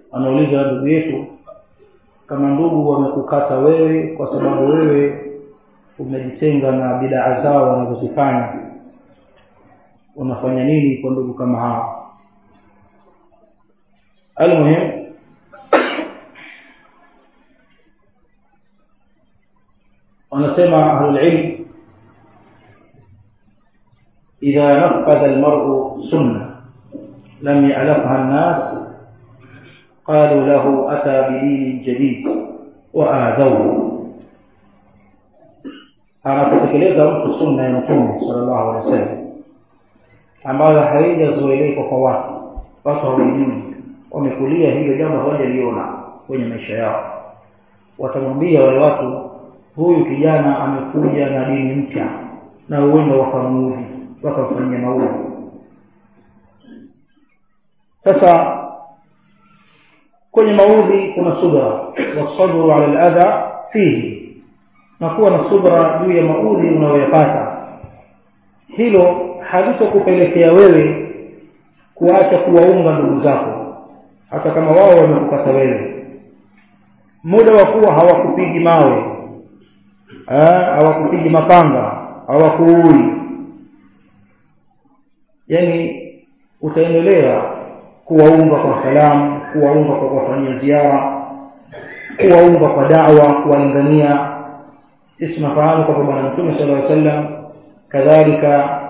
anauliza ndugu yetu, kama ndugu wamekukata wewe kwa sababu wewe umejitenga na bid'a zao wanazozifanya, unafanya nini kwa ndugu kama hao? Almuhim, wanasema ahlul ilm, idha nafadha almar'u sunnah lam ya'lafha an-nas qalu lahu ata bidin jadid wa adhaw. Anapotekeleza mtu sunna ya Mtume sallallahu alaihi wasallam ambayo haijazoeleka kwa watu hawajui, wamekulia hilo jambo hawajaliona kwenye maisha yao, watamwambia wale watu, huyu kijana amekuja na dini mpya, na huenda wakamuudhi, wakamfanyia maudhi. Sasa kwenye maudhi kuna subra, wasabru ala al-adha fihi, na kuwa na subra juu ya maudhi unayoyapata. Hilo halitakupelekea wewe kuacha kuwaunga ndugu zako hata kama wao wamekukata wewe. Muda wa kuwa hawakupigi mawe, hawakupigi mapanga, hawakuui, yani utaendelea kuwaunga kwa salamu, kuwaunga kwa kufanyia ziara, kuwaunga kwa da'wa, kuwalingania. Sisi tunafahamu kwamba Bwana Mtume sallallahu alaihi wasallam kadhalika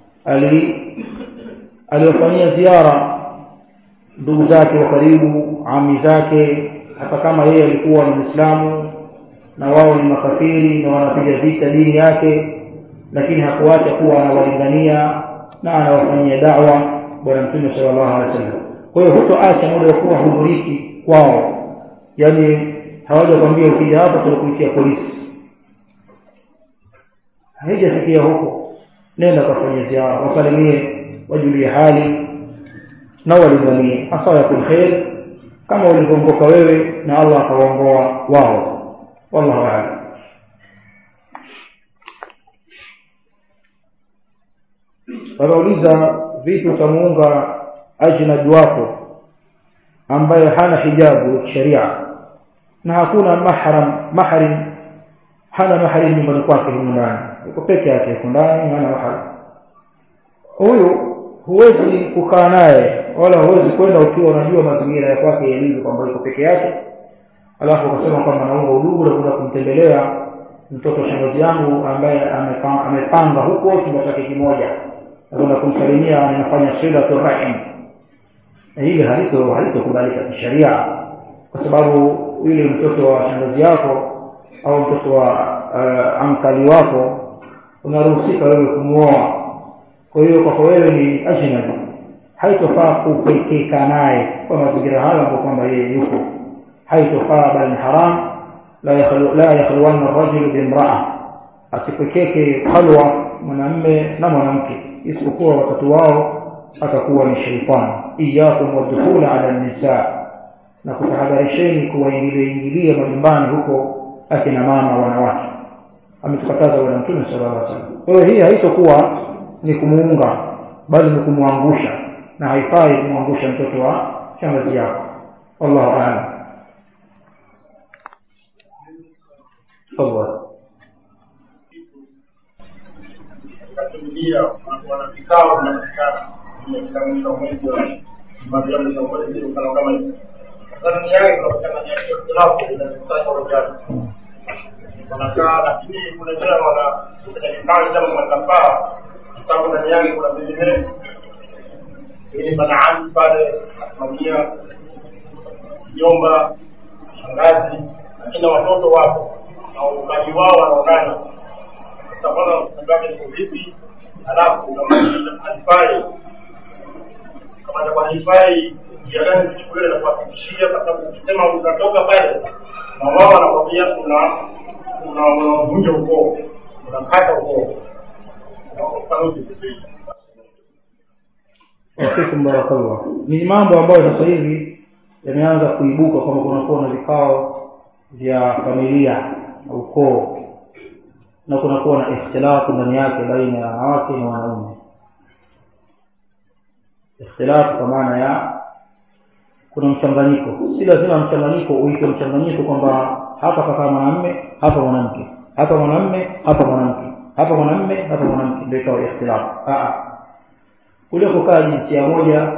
aliwafanyia ziara ndugu zake wa karibu, ami zake, hata kama yeye alikuwa ni Muislamu na wao ni makafiri na wanapiga vita dini yake, lakini hakuacha kuwa anawalingania na anawafanyia da'wa Bwana Mtume sallallahu alaihi wasallam. Kwa hiyo hutoacha muda wa kuwa hudhuriki kwao, yani hawajakwambia ukija hapa tutakuitia polisi, haijafikia huko. Nenda kafanya ziara, wasalimie, wajulie hali na walinganie, asa yakul khair kama ulivyoongoka wewe na Allah akawaongoa wao. Wallahu a'lam. Wanauliza, vipi utamuunga ajnabi wako ambaye hana hijabu sharia na hakuna mahram, hana mahram nyumbani kwake ndani, yuko peke yake yuko ndani, hana mahram? Huyu huwezi kukaa naye wala huwezi kwenda ukiwa unajua mazingira ya kwake yalivyo, kwamba yuko peke yake alafu ukasema kwamba naunga udugu na kwenda kumtembelea mtoto shangazi yangu ambaye amepanga huko chumba chake kimoja, na kwenda kumsalimia, anafanya silatu rahim. Hili halitokubalika kisheria, kwa sababu yule mtoto wa shangazi yako au mtoto wa ankali wako unaruhusika wewe kumuoa. Kwa hiyo kwa wewe ni ajnabi, haitofaa kupekeka naye kwa mazingira hayo ambapo kwamba yeye yuko, haitofaa, bali haram. La yakhluwanna ar-rajulu bi-imra'a, asipekeke halwa mwanamume na mwanamke, isipokuwa wakati wao atakuwa ni shaytan. Iyyakum wadkhul ala an-nisa, na kutahadharisheni kuwaingilia majumbani huko akina mama wanawake, ametukataza Bwana Mtume sallallahu alaihi wasallam. Kwa hiyo hii haitokuwa ni kumuunga, bali ni kumwangusha, na haifai kumwangusha mtoto wa shangazi yako. Wallahu a'lam. Katika wana vikao na katika mwezi wa Ramadhani na mwezi wa kama hivi. Sasa ni yale tunakutana na ikhtilafu na msako wa jana. Wanakaa, lakini kuna jana kwenye vikao kama mwanafaa, sababu ndani yake kuna vile ni banaani pale asimamia nyumba shangazi, lakini watoto wapo na ukaji wao wanaonana. Sasa bwana mtangazaji ni vipi? Alafu kama alifai kama alifai ya gani kuchukulia na kuhakikishia, kwa sababu ukisema utatoka pale na wao wanakwambia unavunja ukoo, unakata ukoo. Wafikum barakallah. Ni mambo ambayo sasa hivi yameanza kuibuka, kama kunakuwa na vikao vya familia na ukoo, na kunakuwa na ikhtilafu ndani yake baina ya wanawake na wanaume. Ikhtilafu kwa maana ya kuna mchanganyiko. Si lazima mchanganyiko uitwe mchanganyiko kwamba hapa kaka mwanamume, hapa mwanamke, hapa mwanamume, hapa mwanamke, hapa mwanamume, hapa mwanamke, ndio ikawa ikhtilafu. Kule kukaa jinsia moja,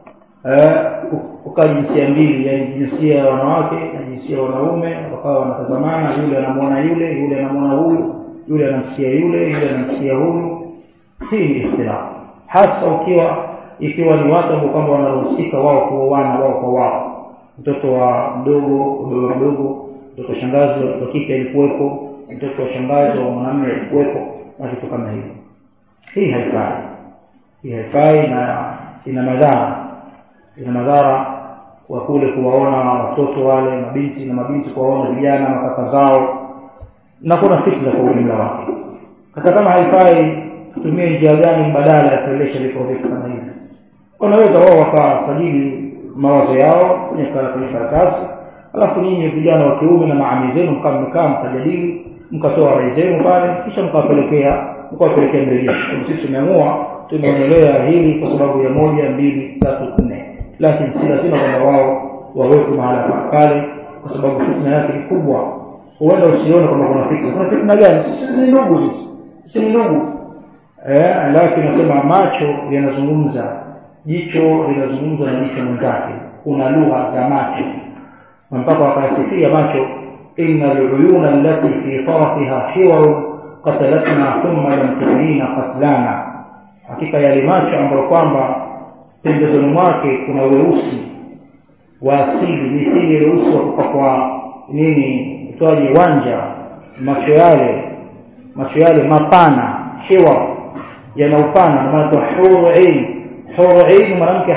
kukaa jinsia mbili, yani jinsia ya wanawake na jinsia ya wanaume, wakawa wanatazamana, yule anamuona yule, yule anamuona huyu, yule anamsikia yule, yule anamsikia huyu. Hii ni ikhtilafu. Hasa ikiwa ni watu ambao kwamba wanaruhusika wao kuoana wao kwa wao. Mtoto wa mdogo, mtoto shangazi wa kike alikuwepo, mtoto wa shangazi wa mwanamume alikuwepo, na vitu kama hivyo. Hii haifai na ina madhara kwa kule kuwaona watoto wale mabinti na mabinti kuwaona vijana na kaka zao, na kuna fitna kwa ujumla wake. Sasa kama haifai, tumie njia gani mbadala ya kuelesha vitu kama hivi? Wanaweza wao wakasajili mawazo yao kwenye karatasi, alafu nyinyi vijana wa kiume na maami zenu mkaa mkajadili, mkatoa rai zenu pale, kisha mkawapelekea mrejesho. Sisi tumeonelea hili kwa sababu ya 1, 2, 3, 4. Lakini si lazima kwamba wao waweke mahala pale, kwa sababu fitna yake ni kubwa. Huenda usione kwamba kuna fitna gani? Sisi ni ndugu. Lakini nasema macho yanazungumza, jicho linazungumza na jicho mwenzake. Kuna lugha za macho. Mpaka wakasifia macho, inna al-uyuna allati fi tarafiha hiwar qatalatna thumma lam tu'ina qatlana. Hakika yale macho ambayo kwamba pembezoni mwake kuna weusi wa asili, mithili weusi wa kupakwa utoaji wanja. Macho yale mapana, hiwar yana upana, na maana huru mwanamke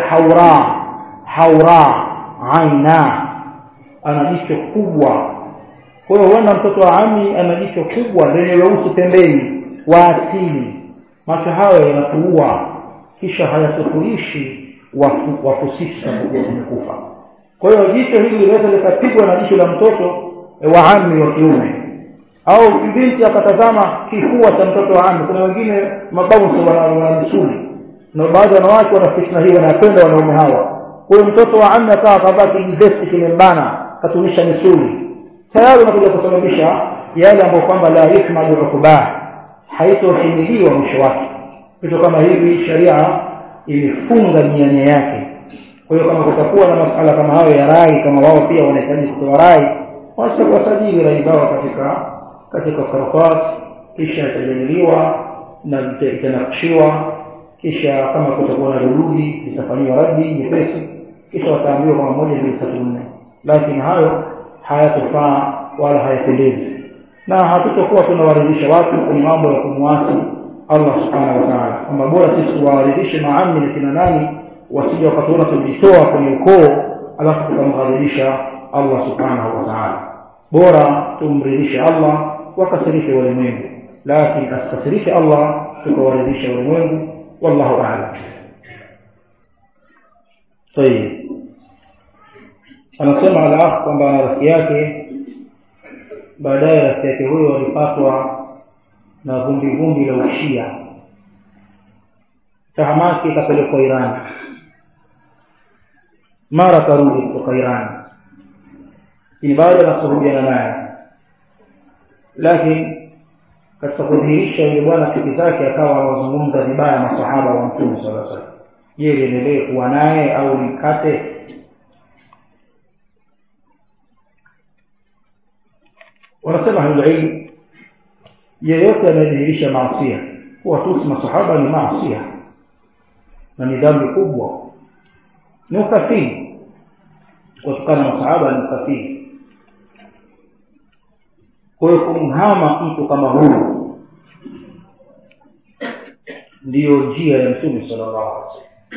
haura aina, ana jicho kubwa. Kwa hiyo huenda mtoto wa ami ana jicho kubwa lenye weusi pembeni wa asili. Macho hayo yanatuua, kisha hayatufulishi wafusisha kufa. Kwa hiyo jicho hili linaweza likapigwa na jicho la mtoto wa ami wa kiume, au binti akatazama kifua cha mtoto wa ami. Kuna wengine mababu wana misuli, na baadhi ya wanawake wana fitna hii, wanapenda wanaume hawa. Kwa hiyo mtoto wa ami akawa kavaa vesti kimembana, katunisha misuli, tayari unakuja kusababisha yale ambayo kwamba la yuhmadu ukubah, haitohimiliwa mwisho wake. Vitu kama hivi sharia imefunga mianya yake. Kwa hiyo kama kutakuwa na masuala kama hayo ya rai, kama wao pia wanahitaji kutoa rai, wasajili rai zao katika karatasi, kisha itajadiliwa na itanakshiwa, kisha kama kutakuwa na rududi itafanywa radi nyepesi, kisha wataambiwa kwa 1, 2, 3, 4. Lakini hayo hayatofaa wala hayapendezi, na hatutokuwa tunawaridhisha watu kwa mambo ya kumwasi Allah subhanahu wa ta'ala. Kama bora sisi waridhishe maami na kina nani, wasije wakatuona tumejitoa kwenye ukoo alafu tukamghadhibisha Allah subhanahu wa ta'ala. Bora tumridhishe Allah wakasirishe walimwengu, lakini asikasirishe Allah tukawaridhisha walimwengu. Wallahu a'lam. Tayeb, anasema al-akh kwamba ana rafiki yake, baadaye rafiki yake huyo alipatwa na vumbi la ushia, tahamaki kapelekwa Iran, mara karudi kutoka Iran, ni baada ya kurudiana naye. Lakini katika kudhihirisha yule bwana chuki zake, akawa anazungumza vibaya masahaba wa Mtume sallallahu alaihi wasallam. Je, niendelee kuwa naye au nikate? Wanasema ahlul yeyote anayedhihirisha maasi, kuwa tusi masahaba ni maasi na ni dhambi kubwa, ni ukafiri. Kutokana na masahaba ni ukafiri. Kwa hiyo kumhama mtu kama huyu ndiyo njia ya Mtume sallallahu alaihi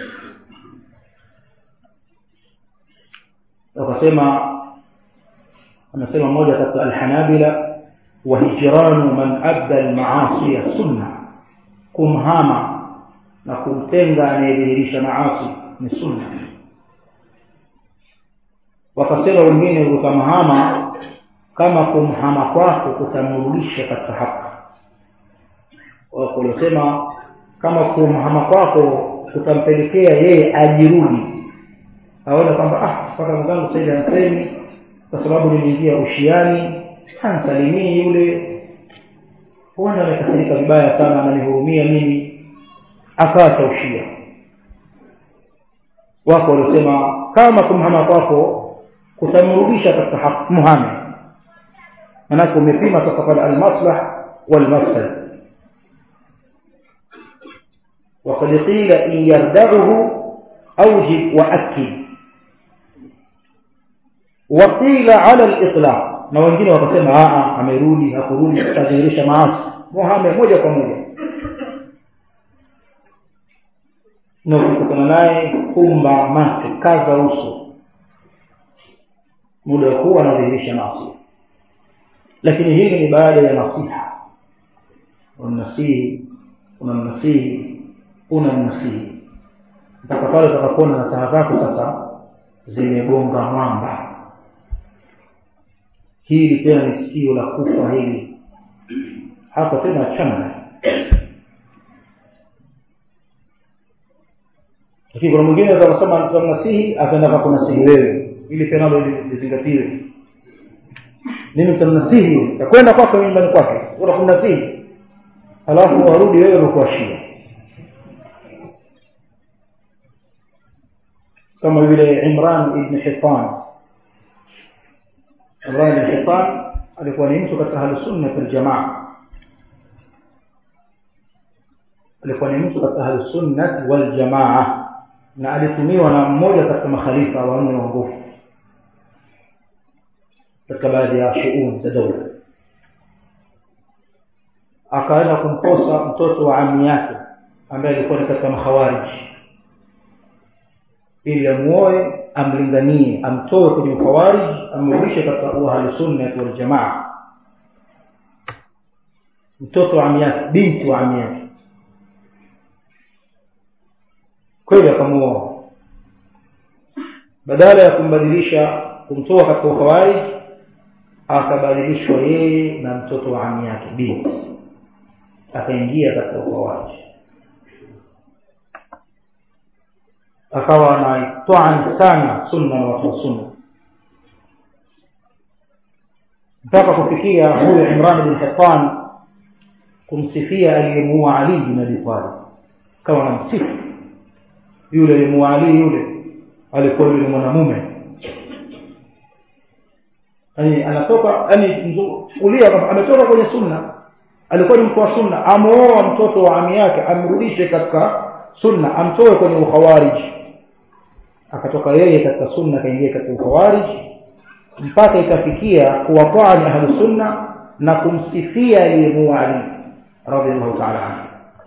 wasallam. Anasema mmoja katika al-Hanabila, wa hijranu man abda al-ma'asi sunna, kumhama na kumtenga anayedhihirisha maasi ni sunna. Wakasema wengine utamhama kama kumhama kwako kutamrudisha katika haki. Wakasema kama kumhama kwako kutampelekea yeye ajirudi aona kwamba mpaka mwanangu sasa anasemi kwa sababu nimeingia ushiani, hansalimii yule, huenda amekasirika vibaya sana, ananihurumia mimi, akaacha ushia. Wako walisema kama kumhama kwako kutamrudisha katika haki muhame, maana umepima sasa pale al-maslah wal-mafsad. وقد قيل إن يردعه أوجب وأكد، وقيل على الإطلاق، na wengine wakasema amerudi hakurudi atadhihirisha maasi muhame moja kwa moja, na ukikutana naye kumba macho, kaza uso, muda huo anadhihirisha maasi. Lakini hili ni baada ya nasiha, unamnasihi mpaka pale utakapoona nasaha zako sasa zimegonga mwamba. Hili tena ni sikio la kufa hili, hapo tena achana. Lakini kuna mwingine anasema mnasihi akaenda kunasihi wewe, ili tena lizingatiwe. Mimi mtamnasihi utakwenda kwake nyumbani kwake, unakumnasihi alafu warudi wewe ukuashia. kama vile Imran ibn Hittan. Imran ibn Hittan alikuwa ni mtu katika Ahlus Sunnah wal Jamaa, Ahlus Sunnah wal Jamaa, na alitumiwa na mmoja katika makhalifa wa nne wa nguvu katika baadhi ya shughuli za dola. Akaenda kumkosa mtoto wa ammi yake ambaye alikuwa katika makhawarij, ili amuoe, amlinganie, amtoe kwenye makhawarij, amrudishe katika Ahlus Sunnah wal Jamaa. Mtoto wa ammi yake, binti wa ammi yake, kweli akamuoa. Badala ya kumbadilisha, kumtoa katika makhawarij, akabadilishwa yeye na mtoto wa ammi yake binti, akaingia katika makhawarij. Akawa anaitoa sana sunna na watu wa sunna, mpaka kufikia huyo Imran bin Hittan kumsifia aliyemuua Ali bin Abi Talib. Kama anamsifu yule aliyemuua Ali, yule alikuwa yule mwanamume, yani anatoka, yani kulia kama ametoka kwenye sunna, alikuwa ni mtu wa sunna, amuoa mtoto wa ami yake, amrudishe katika sunna, amtoe kwenye ukhawarij. Akatoka yeye katika sunna kaingia katika ukhawarij, mpaka ikafikia kuwatwani Ahlus Sunna na kumsifia aliyemuua Ali radhiallahu ta'ala anhu.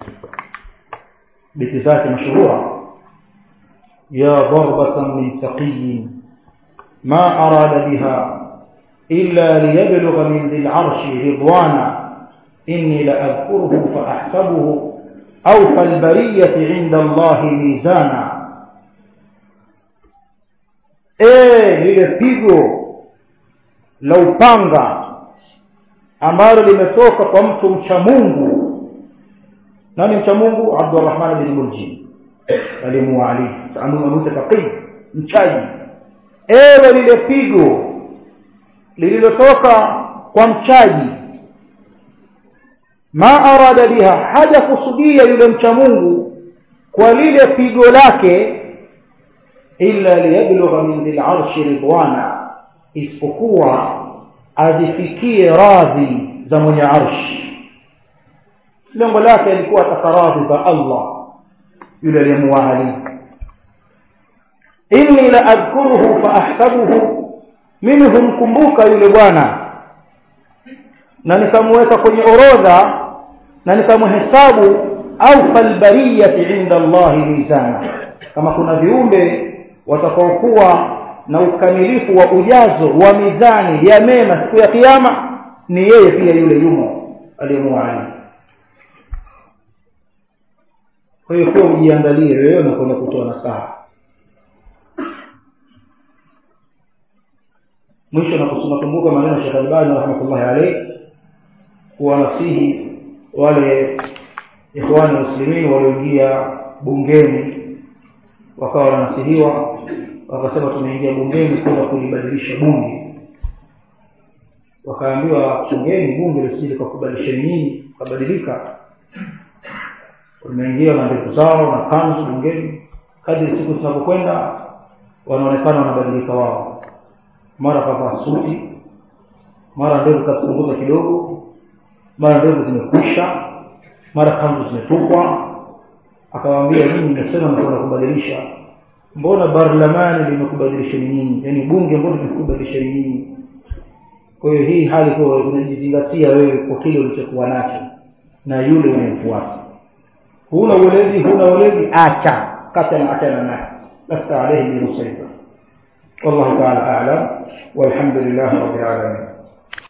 Biti zake mashuhura: ya darbatan min taqiy ma arada biha illa liyablugha min dhil arshi ridwana inni la adhkuruhu fa ahsabuhu awfa albariyati 'inda Allahi mizana. Lile pigo la upanga ambalo limetoka kwa mtu mcha Mungu. Nani mcha Mungu? Abdurrahman bin Muljim alimuua Ali, amuita taqi, mchaji. Lile pigo lililotoka kwa mchaji, ma arada biha, haja kusudia yule mcha Mungu kwa lile pigo lake, illa liyablugha min dhil arshi ridwana, isipokuwa azifikie radhi za mwenye arshi. Lengo lake alikuwa atakaradhi za Allah yule aliyemuua Ali. Inni la adhkuruhu fa ahsabuhu, mimi humkumbuka yule bwana na nikamweka kwenye orodha na nikamhesabu au falbariyati 'inda Allah mizana. Kama kuna viumbe watakaokuwa na ukamilifu wa ujazo wa mizani ya mema siku ya kiyama, ni yeye pia yule yumo aliyemuua Ali. Kwa hiyo kwa ujiangalie wewe na kwenda kutoa nasaha. Mwisho na kukumbuka maneno ya Sheikh Albani rahmatullahi alayhi kuwanasihi wale ikhwani muslimin walioingia bungeni wakawa wanasihiwa wakasema tumeingia bungeni kwenda kulibadilisha bunge. Wakaambiwa bungeni bunge lisije likakubadilisha nini, kabadilika. Wameingia na ndevu zao na kanzu bungeni, kadri siku zinapokwenda wanaonekana wanabadilika wao. Mara kavaa suti, mara ndevu kapunguza kidogo, mara ndevu zimekwisha, mara kanzu zimetupwa. Akawaambia nyinyi mmesema mnakwenda kubadilisha, mbona barlamani limekubadilisha nini? Yani bunge mbona limekubadilisha nini? Kwa hiyo hii hali kwa unajizingatia wewe kwa kile ulichokuwa nacho na yule unayemfuata. Huna weledi acha katana naye, lasta alayhi bi musaytir. والله تعالى أعلم والحمد لله رب العالمين.